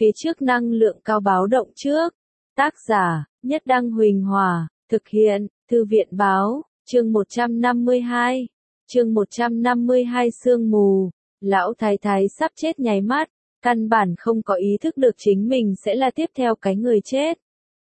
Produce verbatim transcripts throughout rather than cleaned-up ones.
phía trước năng lượng cao báo động trước. Tác giả, Nhất Đăng Huỳnh Hòa, thực hiện, Thư viện báo, chương một trăm năm mươi hai. Chương một trăm năm mươi hai sương mù, lão thái thái sắp chết nháy mắt, căn bản không có ý thức được chính mình sẽ là tiếp theo cái người chết.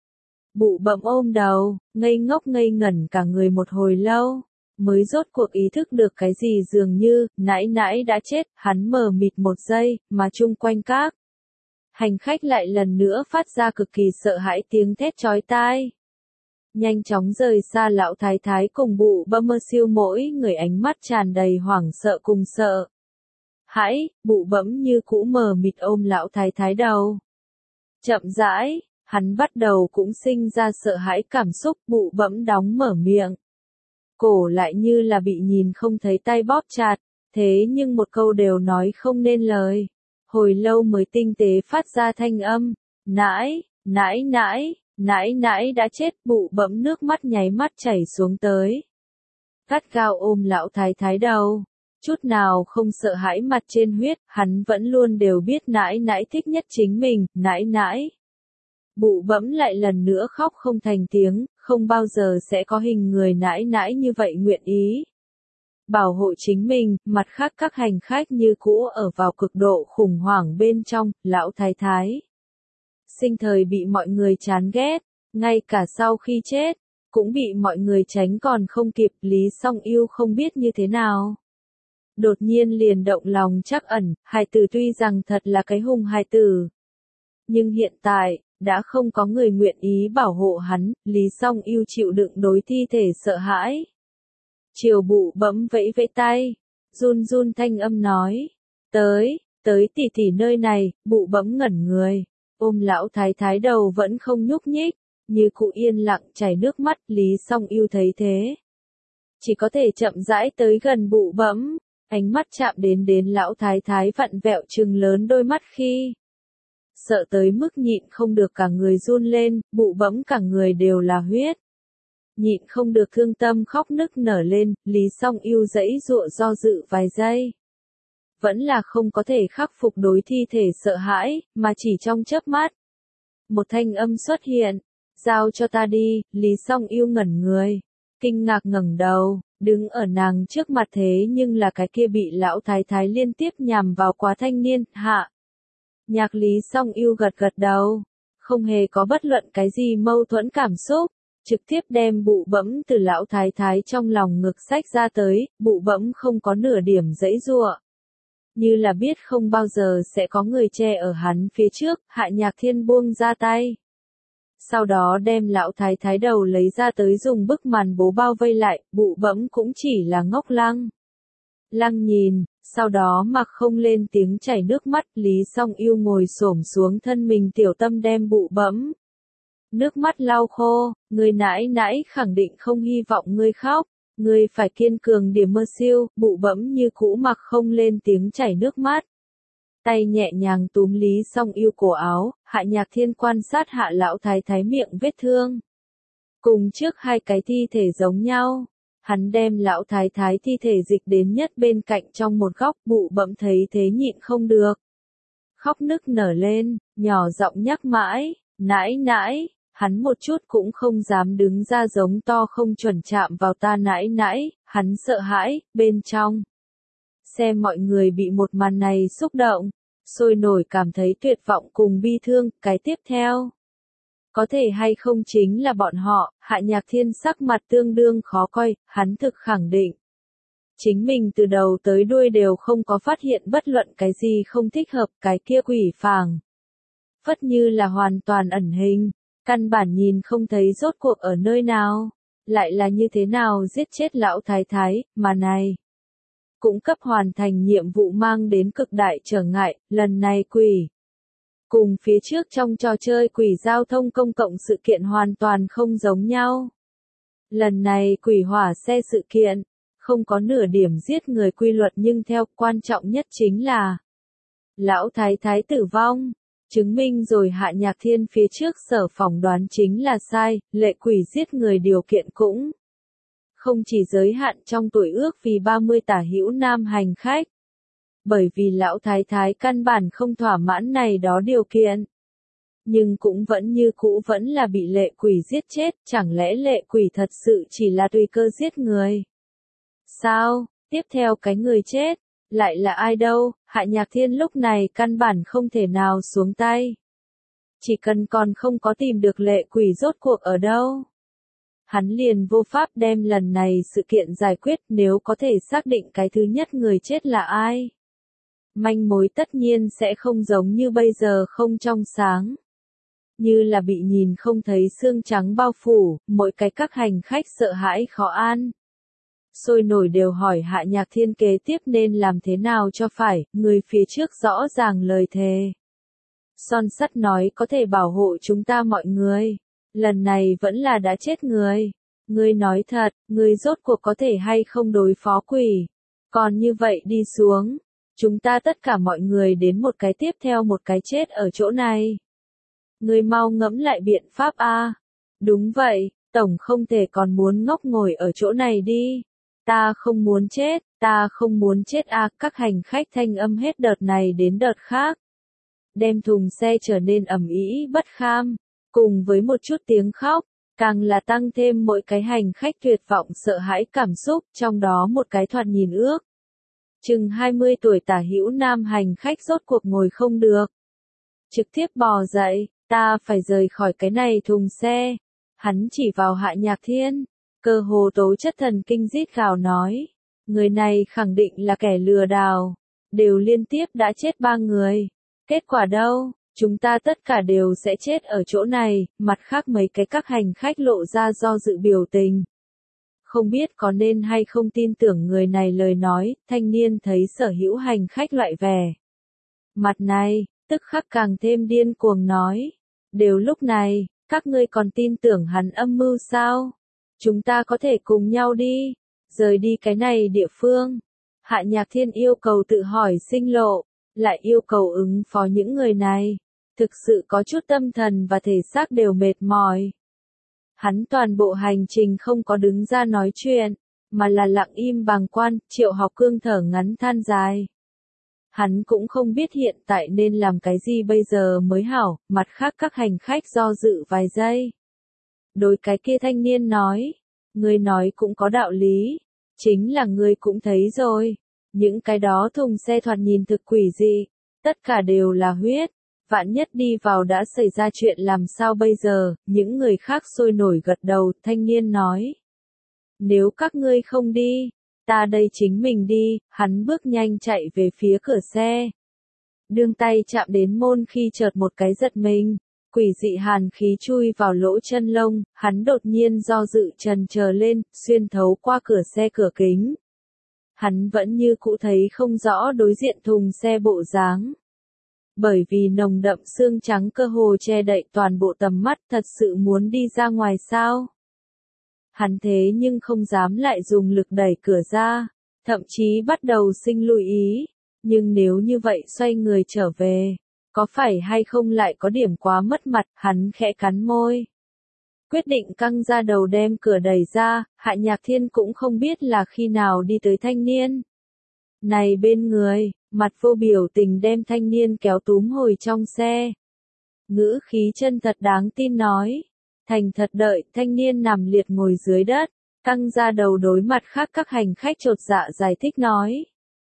Bụ bẫm ôm đầu, ngây ngốc ngây ngẩn cả người một hồi lâu, mới rốt cuộc ý thức được cái gì dường như, nãi nãi đã chết, hắn mờ mịt một giây, mà chung quanh các hành khách lại lần nữa phát ra cực kỳ sợ hãi tiếng thét chói tai. Nhanh chóng rời xa lão thái thái cùng bụ bẫm mơ siêu, mỗi người ánh mắt tràn đầy hoảng sợ cùng sợ hãi, bụ bẫm như cũ mờ mịt ôm lão thái thái đầu. Chậm rãi, hắn bắt đầu cũng sinh ra sợ hãi cảm xúc, bụ bẫm đóng mở miệng. Cổ lại như là bị nhìn không thấy tay bóp chặt, thế nhưng một câu đều nói không nên lời. Hồi lâu mới tinh tế phát ra thanh âm, nãi, nãi nãi, nãi nãi đã chết, bụ bẫm nước mắt nháy mắt chảy xuống tới. Gắt gao ôm lão thái thái đầu, chút nào không sợ hãi mặt trên huyết, hắn vẫn luôn đều biết nãi nãi thích nhất chính mình, nãi nãi. Bụ bẫm lại lần nữa khóc không thành tiếng, không bao giờ sẽ có hình người nãi nãi như vậy nguyện ý bảo hộ chính mình, mặt khác các hành khách như cũ ở vào cực độ khủng hoảng bên trong, lão thái thái sinh thời bị mọi người chán ghét, ngay cả sau khi chết, cũng bị mọi người tránh còn không kịp. Lý Song Yêu không biết như thế nào, đột nhiên liền động lòng trắc ẩn, hài tử tuy rằng thật là cái hùng hài tử, nhưng hiện tại, đã không có người nguyện ý bảo hộ hắn. Lý Song Yêu chịu đựng đối thi thể sợ hãi, chiều bụ bẫm vẫy vẫy tay, run run thanh âm nói, tới, tới tỷ tỷ nơi này. Bụ bẫm ngẩn người, ôm lão thái thái đầu vẫn không nhúc nhích, như cụ yên lặng chảy nước mắt. Lý Song Yêu thấy thế, chỉ có thể chậm rãi tới gần bụ bẫm, ánh mắt chạm đến đến lão thái thái vặn vẹo trừng lớn đôi mắt khi sợ tới mức nhịn không được cả người run lên, bụ bẫm cả người đều là huyết. Nhịn không được thương tâm khóc nức nở lên, Lý Song Yêu giãy giụa do dự vài giây. Vẫn là không có thể khắc phục đối thi thể sợ hãi, mà chỉ trong chớp mắt. Một thanh âm xuất hiện, giao cho ta đi. Lý Song Yêu ngẩn người, kinh ngạc ngẩng đầu, đứng ở nàng trước mặt thế nhưng là cái kia bị lão thái thái liên tiếp nhằm vào quá thanh niên. Hạ Nhạc. Lý Song Yêu gật gật đầu, không hề có bất luận cái gì mâu thuẫn cảm xúc, trực tiếp đem bụ bẫm từ lão thái thái trong lòng ngực xách ra tới. Bụ bẫm không có nửa điểm giãy giụa, như là biết không bao giờ sẽ có người che ở hắn phía trước. Hạ Nhạc Thiên buông ra tay, sau đó đem lão thái thái đầu lấy ra tới, dùng bức màn bố bao vây lại. Bụ bẫm cũng chỉ là ngốc lăng lăng nhìn, sau đó mặc không lên tiếng chảy nước mắt. Lý Song Yêu ngồi xổm xuống thân mình tiểu tâm đem bụ bẫm nước mắt lau khô, người nãi nãi khẳng định không hy vọng ngươi khóc, ngươi phải kiên cường điểm mơ siêu. Bụ bẫm như cũ mặc không lên tiếng chảy nước mắt, tay nhẹ nhàng túm Lý Song Yêu cổ áo. Hạ Nhạc Thiên quan sát hạ lão thái thái miệng vết thương, cùng trước hai cái thi thể giống nhau, hắn đem lão thái thái thi thể dịch đến nhất bên cạnh trong một góc. Bụ bẫm thấy thế nhịn không được, khóc nức nở lên, nhỏ giọng nhắc mãi, nãi nãi. Hắn một chút cũng không dám đứng ra giống to không chuẩn chạm vào ta nãi nãi, hắn sợ hãi. Bên trong xem mọi người bị một màn này xúc động, sôi nổi cảm thấy tuyệt vọng cùng bi thương. Cái tiếp theo có thể hay không chính là bọn họ. Hạ Nhạc Thiên sắc mặt tương đương khó coi, hắn thực khẳng định chính mình từ đầu tới đuôi đều không có phát hiện bất luận cái gì không thích hợp. Cái kia quỷ phảng phất như là hoàn toàn ẩn hình, căn bản nhìn không thấy rốt cuộc ở nơi nào, lại là như thế nào giết chết lão thái thái. Mà này cũng cấp hoàn thành nhiệm vụ mang đến cực đại trở ngại. Lần này quỷ cùng phía trước trong trò chơi quỷ giao thông công cộng sự kiện hoàn toàn không giống nhau. Lần này quỷ hỏa xe sự kiện, không có nửa điểm giết người quy luật, nhưng theo quan trọng nhất chính là lão thái thái tử vong, chứng minh rồi Hạ Nhạc Thiên phía trước sở phỏng đoán chính là sai. Lệ quỷ giết người điều kiện cũng không chỉ giới hạn trong tuổi ước vì ba mươi tả hữu nam hành khách. bởi vì lão thái thái căn bản không thỏa mãn này đó điều kiện. Nhưng cũng vẫn như cũ vẫn là bị lệ quỷ giết chết, chẳng lẽ lệ quỷ thật sự chỉ là tùy cơ giết người? Sao, tiếp theo cái người chết, lại là ai đâu? Hạ Nhạc Thiên lúc này căn bản không thể nào xuống tay. Chỉ cần còn không có tìm được lệ quỷ rốt cuộc ở đâu, hắn liền vô pháp đem lần này sự kiện giải quyết. Nếu có thể xác định cái thứ nhất người chết là ai, manh mối tất nhiên sẽ không giống như bây giờ không trong sáng. Như là bị nhìn không thấy xương trắng bao phủ, mỗi cái các hành khách sợ hãi khó an. Sôi nổi đều hỏi Hạ Nhạc Thiên kế tiếp nên làm thế nào cho phải, người phía trước rõ ràng lời thề. Son sắt nói có thể bảo hộ chúng ta mọi người. Lần này vẫn là đã chết người. Ngươi nói thật, ngươi rốt cuộc có thể hay không đối phó quỷ. Còn như vậy đi xuống, chúng ta tất cả mọi người đến một cái tiếp theo một cái chết ở chỗ này. Ngươi mau ngẫm lại biện pháp a. Đúng vậy, tổng không thể còn muốn ngốc ngồi ở chỗ này đi. Ta không muốn chết, ta không muốn chết a. Các hành khách thanh âm hết đợt này đến đợt khác, đem thùng xe trở nên ầm ĩ bất kham, cùng với một chút tiếng khóc, càng là tăng thêm mỗi cái hành khách tuyệt vọng sợ hãi cảm xúc, trong đó một cái thoạt nhìn ước chừng hai mươi tuổi tả hữu nam hành khách rốt cuộc ngồi không được, trực tiếp bò dậy. Ta phải rời khỏi cái này thùng xe. Hắn chỉ vào Hạ Nhạc Thiên, cơ hồ tố chất thần kinh rít gào nói, người này khẳng định là kẻ lừa đảo, đều liên tiếp đã chết ba người. Kết quả đâu, chúng ta tất cả đều sẽ chết ở chỗ này. Mặt khác mấy cái các hành khách lộ ra do dự biểu tình. Không biết có nên hay không tin tưởng người này lời nói. Thanh niên thấy sở hữu hành khách loại vẻ mặt này, tức khắc càng thêm điên cuồng nói, đều lúc này, các ngươi còn tin tưởng hắn âm mưu sao? Chúng ta có thể cùng nhau đi, rời đi cái này địa phương. Hạ Nhạc Thiên yêu cầu tự hỏi sinh lộ, lại yêu cầu ứng phó những người này, thực sự có chút tâm thần và thể xác đều mệt mỏi. Hắn toàn bộ hành trình không có đứng ra nói chuyện, mà là lặng im bàng quan. Triệu Học Cương thở ngắn than dài. Hắn cũng không biết hiện tại nên làm cái gì bây giờ mới hảo. Mặt khác các hành khách do dự vài giây. Đối cái kia thanh niên nói, người nói cũng có đạo lý, chính là người cũng thấy rồi. Những cái đó thùng xe thoạt nhìn thực quỷ dị, tất cả đều là huyết, vạn nhất đi vào đã xảy ra chuyện làm sao bây giờ? Những người khác sôi nổi gật đầu. Thanh niên nói, nếu các ngươi không đi, ta đây chính mình đi. Hắn bước nhanh chạy về phía cửa xe, đương tay chạm đến môn khi chợt một cái giật mình, quỷ dị hàn khí chui vào lỗ chân lông. Hắn đột nhiên do dự trần chờ lên, xuyên thấu qua cửa xe cửa kính. Hắn vẫn như cũ thấy không rõ đối diện thùng xe bộ dáng. Bởi vì nồng đậm xương trắng cơ hồ che đậy toàn bộ tầm mắt, thật sự muốn đi ra ngoài sao? Hắn thế nhưng không dám lại dùng lực đẩy cửa ra, thậm chí bắt đầu sinh lưu ý. Nhưng nếu như vậy xoay người trở về, có phải hay không lại có điểm quá mất mặt? Hắn khẽ cắn môi, quyết định căng ra đầu đem cửa đẩy ra. Hạ Nhạc Thiên cũng không biết là khi nào đi tới thanh niên này bên người, mặt vô biểu tình đem thanh niên kéo túm hồi trong xe. Ngữ khí chân thật đáng tin nói, thành thật đợi. Thanh niên nằm liệt ngồi dưới đất, căng ra đầu đối mặt khác các hành khách chột dạ giải thích nói,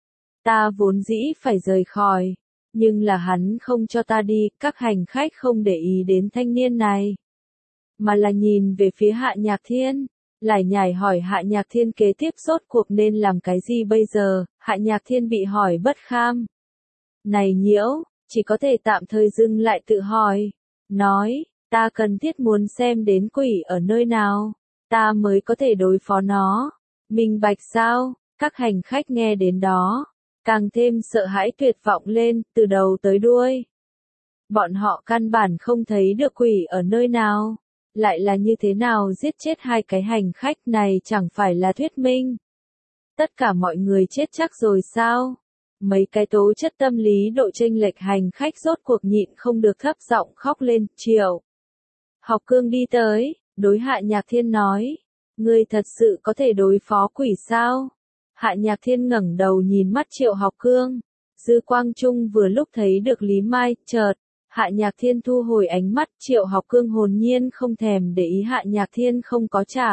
ta vốn dĩ phải rời khỏi, nhưng là hắn không cho ta đi. Các hành khách không để ý đến thanh niên này, mà là nhìn về phía Hạ Nhạc Thiên, lải nhải hỏi Hạ Nhạc Thiên kế tiếp rốt cuộc nên làm cái gì bây giờ. Hạ Nhạc Thiên bị hỏi bất kham này nhiễu, chỉ có thể tạm thời dừng lại tự hỏi, nói, ta cần thiết muốn xem đến quỷ ở nơi nào, ta mới có thể đối phó nó. Minh bạch sao? Các hành khách nghe đến đó, càng thêm sợ hãi tuyệt vọng lên, từ đầu tới đuôi. Bọn họ căn bản không thấy được quỷ ở nơi nào. Lại là như thế nào giết chết hai cái hành khách này? Chẳng phải là thuyết minh tất cả mọi người chết chắc rồi sao? Mấy cái tố chất tâm lý độ chênh lệch hành khách rốt cuộc nhịn không được thấp giọng khóc lên. Triệu Học Cương đi tới, đối Hạ Nhạc Thiên nói, ngươi thật sự có thể đối phó quỷ sao? Hạ Nhạc Thiên ngẩng đầu nhìn mắt Triệu Học Cương, Dư quang trung vừa lúc thấy được Lý Mai, chợt, Hạ Nhạc Thiên thu hồi ánh mắt, Triệu Học Cương hồn nhiên không thèm để ý Hạ Nhạc Thiên không có trả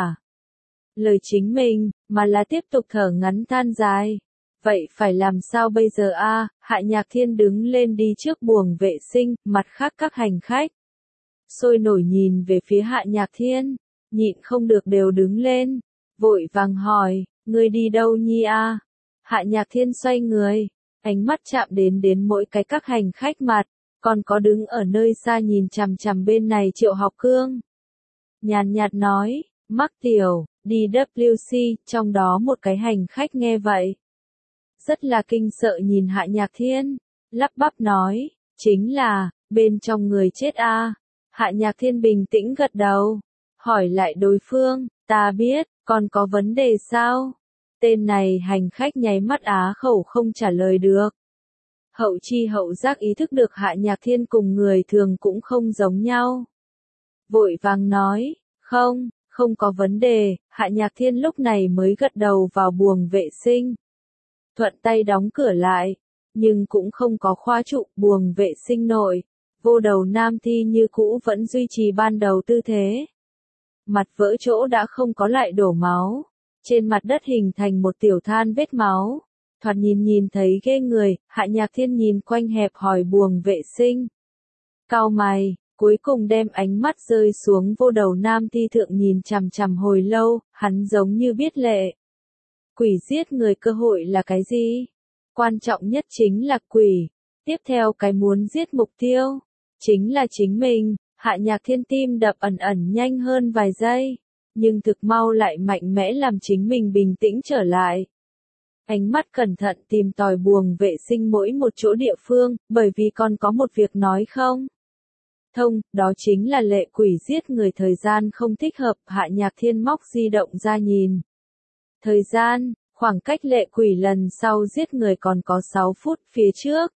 lời chính mình, mà là tiếp tục thở ngắn than dài. Vậy phải làm sao bây giờ a? Hạ Nhạc Thiên đứng lên đi trước buồng vệ sinh, mặt khác các hành khách sôi nổi nhìn về phía Hạ Nhạc Thiên, nhịn không được đều đứng lên, vội vàng hỏi, ngươi đi đâu nhi a? Hạ Nhạc Thiên xoay người, ánh mắt chạm đến đến mỗi cái các hành khách mặt, còn có đứng ở nơi xa nhìn chằm chằm bên này Triệu Học Cương. Nhàn nhạt nói, Mắc Tiểu, đi W C, trong đó một cái hành khách nghe vậy. Rất là kinh sợ nhìn Hạ Nhạc Thiên, lắp bắp nói, chính là, bên trong người chết a. Hạ Nhạc Thiên bình tĩnh gật đầu, hỏi lại đối phương, ta biết, còn có vấn đề sao? Tên này hành khách nháy mắt á khẩu không trả lời được. Hậu chi hậu giác ý thức được Hạ Nhạc Thiên cùng người thường cũng không giống nhau. Vội vàng nói, không, không có vấn đề, Hạ Nhạc Thiên lúc này mới gật đầu vào buồng vệ sinh. Thuận tay đóng cửa lại, nhưng cũng không có khóa trụ buồng vệ sinh nội. Vô đầu nam thi như cũ vẫn duy trì ban đầu tư thế. Mặt vỡ chỗ đã không có lại đổ máu. Trên mặt đất hình thành một tiểu than vết máu. Thoạt nhìn nhìn thấy ghê người, Hạ Nhạc Thiên nhìn quanh hẹp hỏi buồng vệ sinh. Cau mày, cuối cùng đem ánh mắt rơi xuống vô đầu nam thi thượng nhìn chằm chằm hồi lâu, hắn giống như biết lệ. Quỷ giết người cơ hội là cái gì? Quan trọng nhất chính là quỷ. Tiếp theo cái muốn giết mục tiêu, chính là chính mình. Hạ Nhạc Thiên tim đập ẩn ẩn nhanh hơn vài giây, nhưng thực mau lại mạnh mẽ làm chính mình bình tĩnh trở lại. Ánh mắt cẩn thận tìm tòi buồng vệ sinh mỗi một chỗ địa phương, bởi vì còn có một việc nói không thông, đó chính là lệ quỷ giết người thời gian không thích hợp. Hạ Nhạc Thiên móc di động ra nhìn. Thời gian, khoảng cách lệ quỷ lần sau giết người còn có sáu phút phía trước.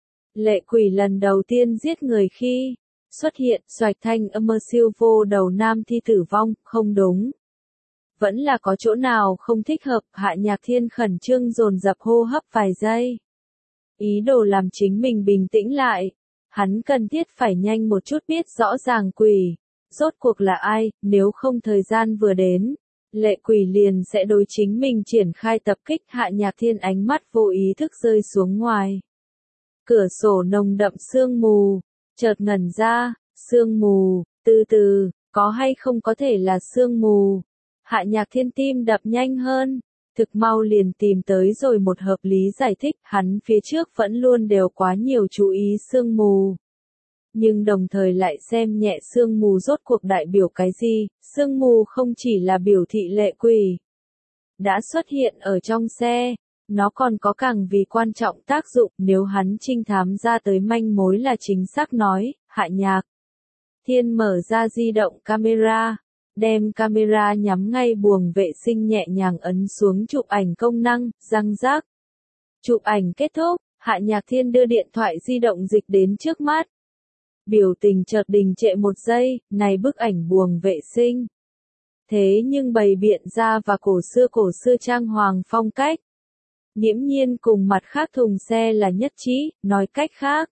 Lệ quỷ lần đầu tiên giết người khi xuất hiện xoạch thanh âm mơ siêu vô đầu nam thi tử vong, không đúng. Vẫn là có chỗ nào không thích hợp. Hạ Nhạc Thiên khẩn trương dồn dập hô hấp vài giây. Ý đồ làm chính mình bình tĩnh lại. Hắn cần thiết phải nhanh một chút biết rõ ràng quỷ. Rốt cuộc là ai, nếu không thời gian vừa đến. Lệ quỷ liền sẽ đối chính mình triển khai tập kích. Hạ Nhạc Thiên ánh mắt vô ý thức rơi xuống ngoài. Cửa sổ nồng đậm sương mù. Chợt ngẩn ra, sương mù, từ từ, có hay không có thể là sương mù. Hạ Nhạc Thiên tim đập nhanh hơn, thực mau liền tìm tới rồi một hợp lý giải thích, hắn phía trước vẫn luôn đều quá nhiều chú ý sương mù. Nhưng đồng thời lại xem nhẹ sương mù rốt cuộc đại biểu cái gì, sương mù không chỉ là biểu thị lệ quỷ đã xuất hiện ở trong xe. Nó còn có càng vì quan trọng tác dụng, nếu hắn trinh thám ra tới manh mối là chính xác nói. Hạ Nhạc Thiên mở ra di động camera, đem camera nhắm ngay buồng vệ sinh nhẹ nhàng ấn xuống chụp ảnh công năng, răng rác. Chụp ảnh kết thúc, Hạ Nhạc Thiên đưa điện thoại di động dịch đến trước mắt. Biểu tình chợt đình trệ một giây, này bức ảnh buồng vệ sinh. Thế nhưng bày biện ra và cổ xưa cổ xưa trang hoàng phong cách. Nghiễm nhiên cùng mặt khác thùng xe là nhất trí, nói cách khác.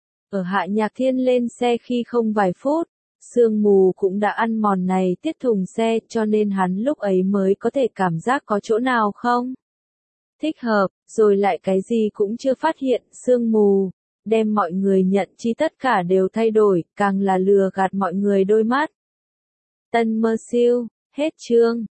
Ở Hạ Nhạc Thiên lên xe khi không vài phút, sương mù cũng đã ăn mòn này tiết thùng xe cho nên hắn lúc ấy mới có thể cảm giác có chỗ nào không thích hợp, rồi lại cái gì cũng chưa phát hiện. Sương mù, đem mọi người nhận chi tất cả đều thay đổi, càng là lừa gạt mọi người đôi mắt. Tân Mơ Siêu, hết chương.